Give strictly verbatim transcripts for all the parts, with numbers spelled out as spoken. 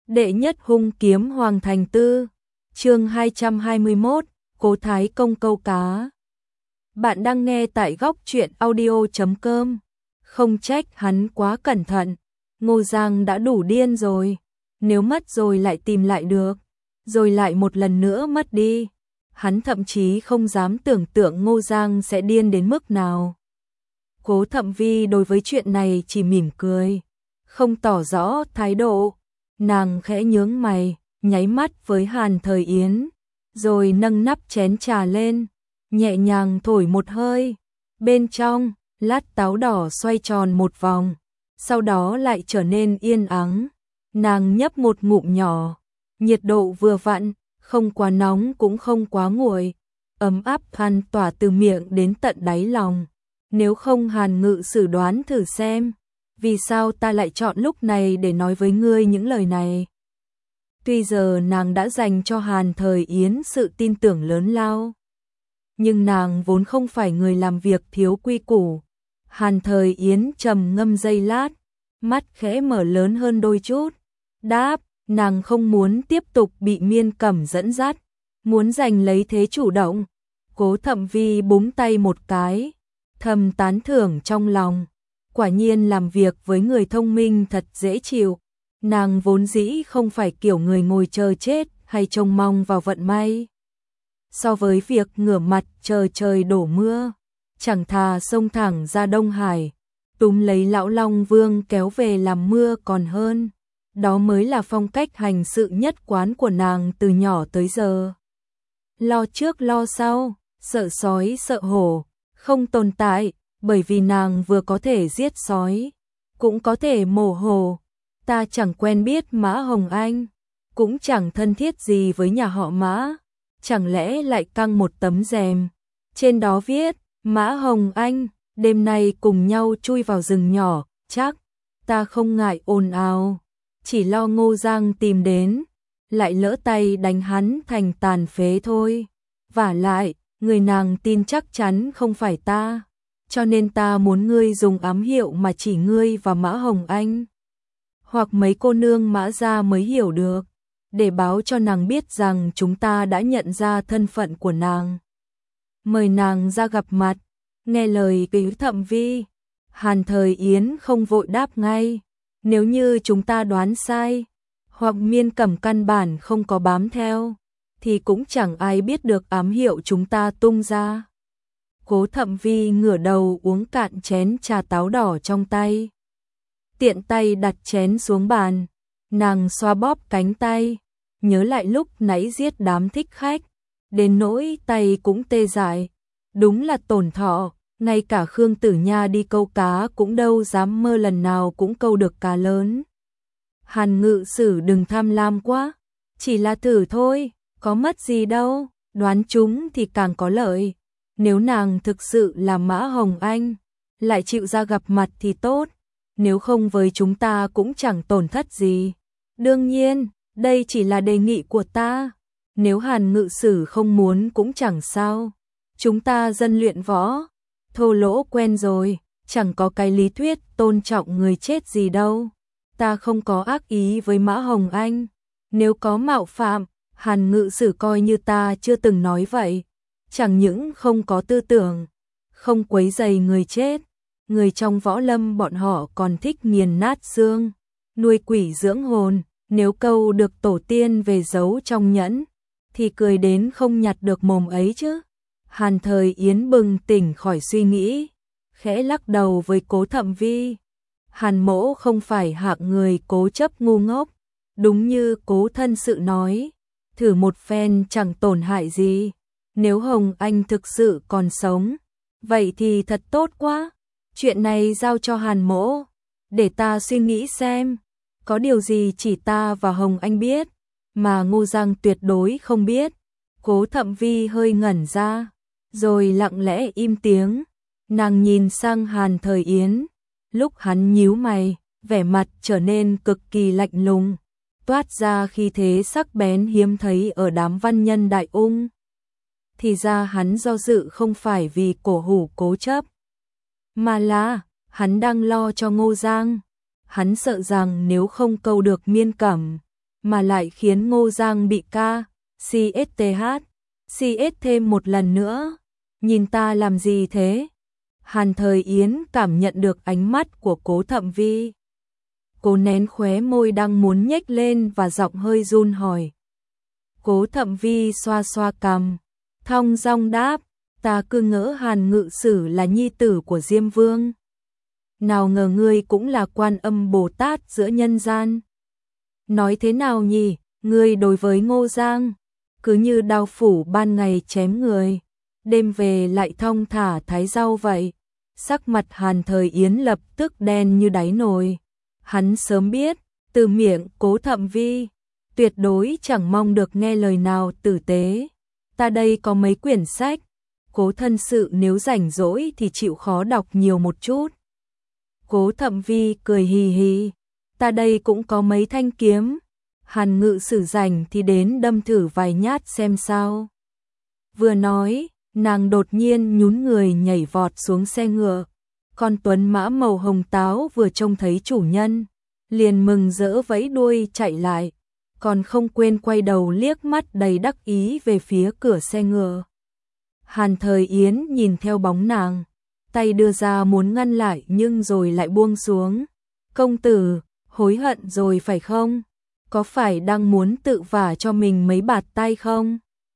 Đệ nhất hung kiếm Hoàng Thành Tư, chương hai trăm hai mươi mốt, Cố Thái Công câu cá. Bạn đang nghe tại góc truyện audio chấm com. Không trách hắn quá cẩn thận, Ngô Giang đã đủ điên rồi, nếu mất rồi lại tìm lại được, rồi lại một lần nữa mất đi. Hắn thậm chí không dám tưởng tượng Ngô Giang sẽ điên đến mức nào. Cố Thậm Vi đối với chuyện này chỉ mỉm cười, không tỏ rõ thái độ. Nàng khẽ nhướng mày, nháy mắt với Hàn Thời Yến, rồi nâng nắp chén trà lên, nhẹ nhàng thổi một hơi. Bên trong, lát táo đỏ xoay tròn một vòng, sau đó lại trở nên yên ắng. Nàng nhấp một ngụm nhỏ, nhiệt độ vừa vặn, không quá nóng cũng không quá nguội, ấm áp thoăn tỏa từ miệng đến tận đáy lòng. Nếu không Hàn Ngự Sử đoán thử xem, vì sao ta lại chọn lúc này để nói với ngươi những lời này. Tuy giờ nàng đã dành cho Hàn Thời Yến sự tin tưởng lớn lao, nhưng nàng vốn không phải người làm việc thiếu quy củ. Hàn Thời Yến trầm ngâm giây lát, mắt khẽ mở lớn hơn đôi chút, đáp, nàng không muốn tiếp tục bị Miên Cẩm dẫn dắt, muốn giành lấy thế chủ động. Cố Thậm Vi búng tay một cái, thầm tán thưởng trong lòng. Quả nhiên làm việc với người thông minh thật dễ chịu. Nàng vốn dĩ không phải kiểu người ngồi chờ chết hay trông mong vào vận may. So với việc ngửa mặt chờ trời đổ mưa, chẳng thà xông thẳng ra Đông Hải, túm lấy lão Long Vương kéo về làm mưa còn hơn. Đó mới là phong cách hành sự nhất quán của nàng từ nhỏ tới giờ. Lo trước lo sau, sợ sói sợ hổ, không tồn tại. Bởi vì nàng vừa có thể giết sói, cũng có thể mổ hổ. Ta chẳng quen biết Mã Hồng Anh, cũng chẳng thân thiết gì với nhà họ Mã. Chẳng lẽ lại căng một tấm rèm, trên đó viết, Mã Hồng Anh, đêm nay cùng nhau chui vào rừng nhỏ, chắc. Ta không ngại ồn ào, chỉ lo Ngô Giang tìm đến, lại lỡ tay đánh hắn thành tàn phế thôi. Vả lại, người nàng tin chắc chắn không phải ta. Cho nên ta muốn ngươi dùng ám hiệu mà chỉ ngươi và Mã Hồng Anh, hoặc mấy cô nương Mã gia mới hiểu được, để báo cho nàng biết rằng chúng ta đã nhận ra thân phận của nàng. Mời nàng ra gặp mặt. Nghe lời Cố Thậm Vi, Hàn Thời Yến không vội đáp ngay. Nếu như chúng ta đoán sai, hoặc Miên Cẩm căn bản không có bám theo, thì cũng chẳng ai biết được ám hiệu chúng ta tung ra. Cố Thậm Vi ngửa đầu uống cạn chén trà táo đỏ trong tay, tiện tay đặt chén xuống bàn. Nàng xoa bóp cánh tay, nhớ lại lúc nãy giết đám thích khách, đến nỗi tay cũng tê dại. Đúng là tổn thọ, ngay cả Khương Tử Nha đi câu cá cũng đâu dám mơ lần nào cũng câu được cá lớn. Hàn Ngự Sử đừng tham lam quá, chỉ là thử thôi, có mất gì đâu, đoán chúng thì càng có lợi. Nếu nàng thực sự là Mã Hồng Anh, lại chịu ra gặp mặt thì tốt, nếu không với chúng ta cũng chẳng tổn thất gì. Đương nhiên, đây chỉ là đề nghị của ta, nếu Hàn Ngự Sử không muốn cũng chẳng sao. Chúng ta dân luyện võ, thô lỗ quen rồi, chẳng có cái lý thuyết tôn trọng người chết gì đâu. Ta không có ác ý với Mã Hồng Anh, nếu có mạo phạm, Hàn Ngự Sử coi như ta chưa từng nói vậy. Chẳng những không có tư tưởng, không quấy rầy người chết, người trong võ lâm bọn họ còn thích nghiền nát xương, nuôi quỷ dưỡng hồn. Nếu câu được tổ tiên về giấu trong nhẫn, thì cười đến không nhặt được mồm ấy chứ. Hàn Thời Yến bừng tỉnh khỏi suy nghĩ, khẽ lắc đầu với Cố Thậm Vi. Hàn mỗ không phải hạng người cố chấp ngu ngốc, đúng như Cố thân sự nói, thử một phen chẳng tổn hại gì. Nếu Hồng Anh thực sự còn sống, vậy thì thật tốt quá. Chuyện này giao cho Hàn mỗ, để ta suy nghĩ xem. Có điều gì chỉ ta và Hồng Anh biết, mà Ngô Giang tuyệt đối không biết. Cố Thậm Vi hơi ngẩn ra, rồi lặng lẽ im tiếng. Nàng nhìn sang Hàn Thời Yến, lúc hắn nhíu mày, vẻ mặt trở nên cực kỳ lạnh lùng, toát ra khí thế sắc bén hiếm thấy ở đám văn nhân đại ung. Thì ra hắn do dự không phải vì cổ hủ cố chấp, mà là hắn đang lo cho Ngô Giang. Hắn sợ rằng nếu không câu được Miên Cẩm, mà lại khiến Ngô Giang bị ca, xê ét tê hát, xê ét thêm một lần nữa. Nhìn ta làm gì thế? Hàn Thời Yến cảm nhận được ánh mắt của Cố Thậm Vi. Cô nén khóe môi đang muốn nhếch lên và giọng hơi run hỏi. Cố Thậm Vi xoa xoa cằm, thong dong đáp, ta cứ ngỡ Hàn Ngự Sử là nhi tử của Diêm Vương. Nào ngờ ngươi cũng là Quan Âm Bồ Tát giữa nhân gian. Nói thế nào nhỉ, ngươi đối với Ngô Giang, cứ như đao phủ ban ngày chém người, đêm về lại thong thả thái rau vậy. Sắc mặt Hàn Thời Yến lập tức đen như đáy nồi. Hắn sớm biết, từ miệng Cố Thậm Vi, tuyệt đối chẳng mong được nghe lời nào tử tế. Ta đây có mấy quyển sách, Cố thân sự nếu rảnh rỗi thì chịu khó đọc nhiều một chút. Cố Thậm Vi cười hì hì, ta đây cũng có mấy thanh kiếm, Hàn Ngự Sử rảnh thì đến đâm thử vài nhát xem sao. Vừa nói, nàng đột nhiên nhún người nhảy vọt xuống xe ngựa. Con tuấn mã màu hồng táo vừa trông thấy chủ nhân, liền mừng rỡ vẫy đuôi chạy lại, còn không quên quay đầu liếc mắt đầy đắc ý về phía cửa xe ngựa. Hàn Thời Yến nhìn theo bóng nàng, tay đưa ra muốn ngăn lại nhưng rồi lại buông xuống. Công tử, hối hận rồi phải không? Có phải đang muốn tự vả cho mình mấy bạt tay không?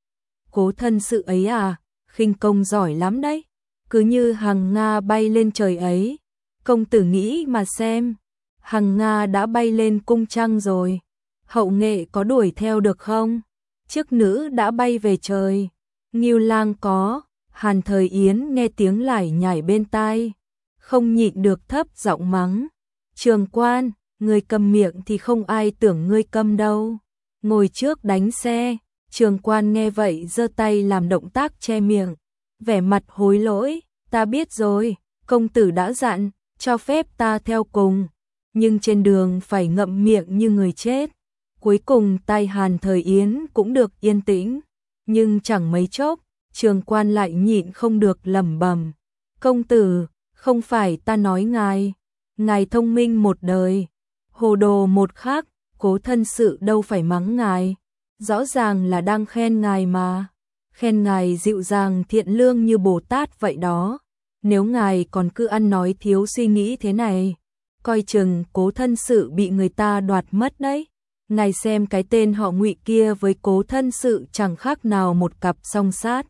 Cố thân sự ấy à, khinh công giỏi lắm đấy, cứ như hằng Nga bay lên trời ấy. Công tử nghĩ mà xem, hằng Nga đã bay lên cung trăng rồi, hậu nghệ có đuổi theo được không? Chiếc nữ đã bay về trời, Ngưu Lang có. Hàn Thời Yến nghe tiếng lải nhải bên tai, không nhịn được thấp giọng mắng. Trường quan, người câm miệng thì không ai tưởng ngươi câm đâu. Ngồi trước đánh xe. Trường quan nghe vậy giơ tay làm động tác che miệng, vẻ mặt hối lỗi. Ta biết rồi, công tử đã dặn, cho phép ta theo cùng, nhưng trên đường phải ngậm miệng như người chết. Cuối cùng tai Hàn Thời Yến cũng được yên tĩnh, nhưng chẳng mấy chốc, trường quan lại nhịn không được lẩm bẩm. Công tử, không phải ta nói ngài, ngài thông minh một đời, hồ đồ một khác, Cố thân sự đâu phải mắng ngài, rõ ràng là đang khen ngài mà, khen ngài dịu dàng thiện lương như Bồ Tát vậy đó. Nếu ngài còn cứ ăn nói thiếu suy nghĩ thế này, coi chừng Cố thân sự bị người ta đoạt mất đấy. Ngài xem cái tên họ Ngụy kia với Cố thân sự chẳng khác nào một cặp song sát.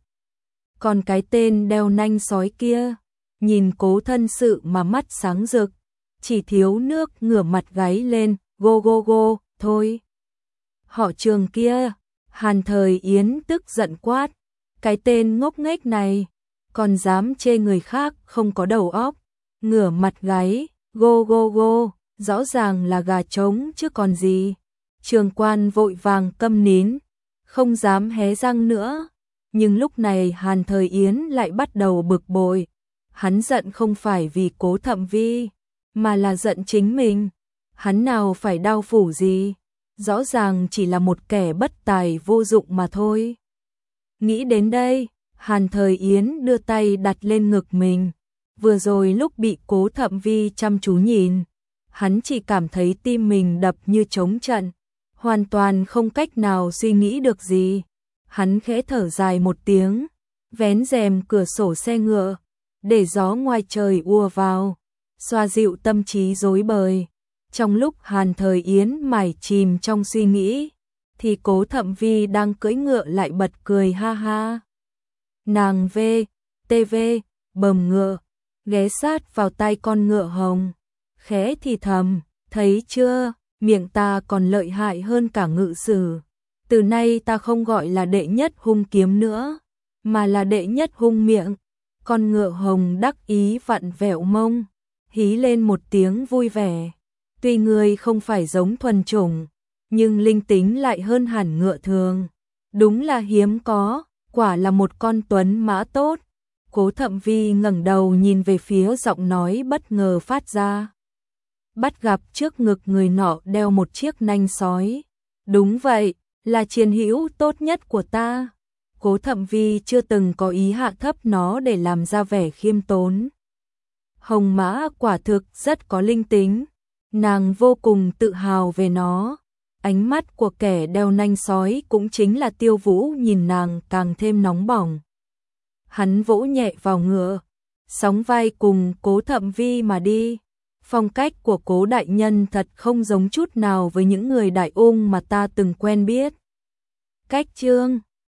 Còn cái tên đeo nanh sói kia, nhìn Cố thân sự mà mắt sáng rực, chỉ thiếu nước ngửa mặt gáy lên, go go go, thôi. Họ Trường kia, Hàn Thời Yến tức giận quát, cái tên ngốc nghếch này, còn dám chê người khác không có đầu óc, ngửa mặt gáy, go go go, rõ ràng là gà trống chứ còn gì. Trường quan vội vàng câm nín, không dám hé răng nữa. Nhưng lúc này Hàn Thời Yến lại bắt đầu bực bội. Hắn giận không phải vì Cố Thậm Vi, mà là giận chính mình. Hắn nào phải đao phủ gì, rõ ràng chỉ là một kẻ bất tài vô dụng mà thôi. Nghĩ đến đây, Hàn Thời Yến đưa tay đặt lên ngực mình. Vừa rồi lúc bị Cố Thậm Vi chăm chú nhìn, hắn chỉ cảm thấy tim mình đập như trống trận, hoàn toàn không cách nào suy nghĩ được gì. Hắn khẽ thở dài một tiếng, vén rèm cửa sổ xe ngựa, để gió ngoài trời ùa vào, xoa dịu tâm trí rối bời. Trong lúc Hàn Thời Yến mải chìm trong suy nghĩ, thì Cố Thậm Vi đang cưỡi ngựa lại bật cười ha ha. Nàng vê, tê vê, bầm ngựa, ghé sát vào tai con ngựa hồng, khẽ thì thầm, thấy chưa, miệng ta còn lợi hại hơn cả Ngự Sử. Từ nay ta không gọi là đệ nhất hung kiếm nữa, mà là đệ nhất hung miệng. Con ngựa hồng đắc ý vặn vẹo mông, hí lên một tiếng vui vẻ. Tuy người không phải giống thuần chủng, nhưng linh tính lại hơn hẳn ngựa thường. Đúng là hiếm có, quả là một con tuấn mã tốt. Cố Thậm Vi ngẩng đầu nhìn về phía giọng nói bất ngờ phát ra. Bắt gặp trước ngực người nọ đeo một chiếc nanh sói. Đúng vậy, là chiến hữu tốt nhất của ta. Cố Thậm Vi chưa từng có ý hạ thấp nó để làm ra vẻ khiêm tốn. Hồng mã quả thực rất có linh tính, nàng vô cùng tự hào về nó. Ánh mắt của kẻ đeo nanh sói cũng chính là Tiêu Vũ nhìn nàng càng thêm nóng bỏng. Hắn vỗ nhẹ vào ngựa, sóng vai cùng Cố Thậm Vi mà đi. Phong cách của Cố đại nhân thật không giống chút nào với những người Đại Ung mà ta từng quen biết. Cách chương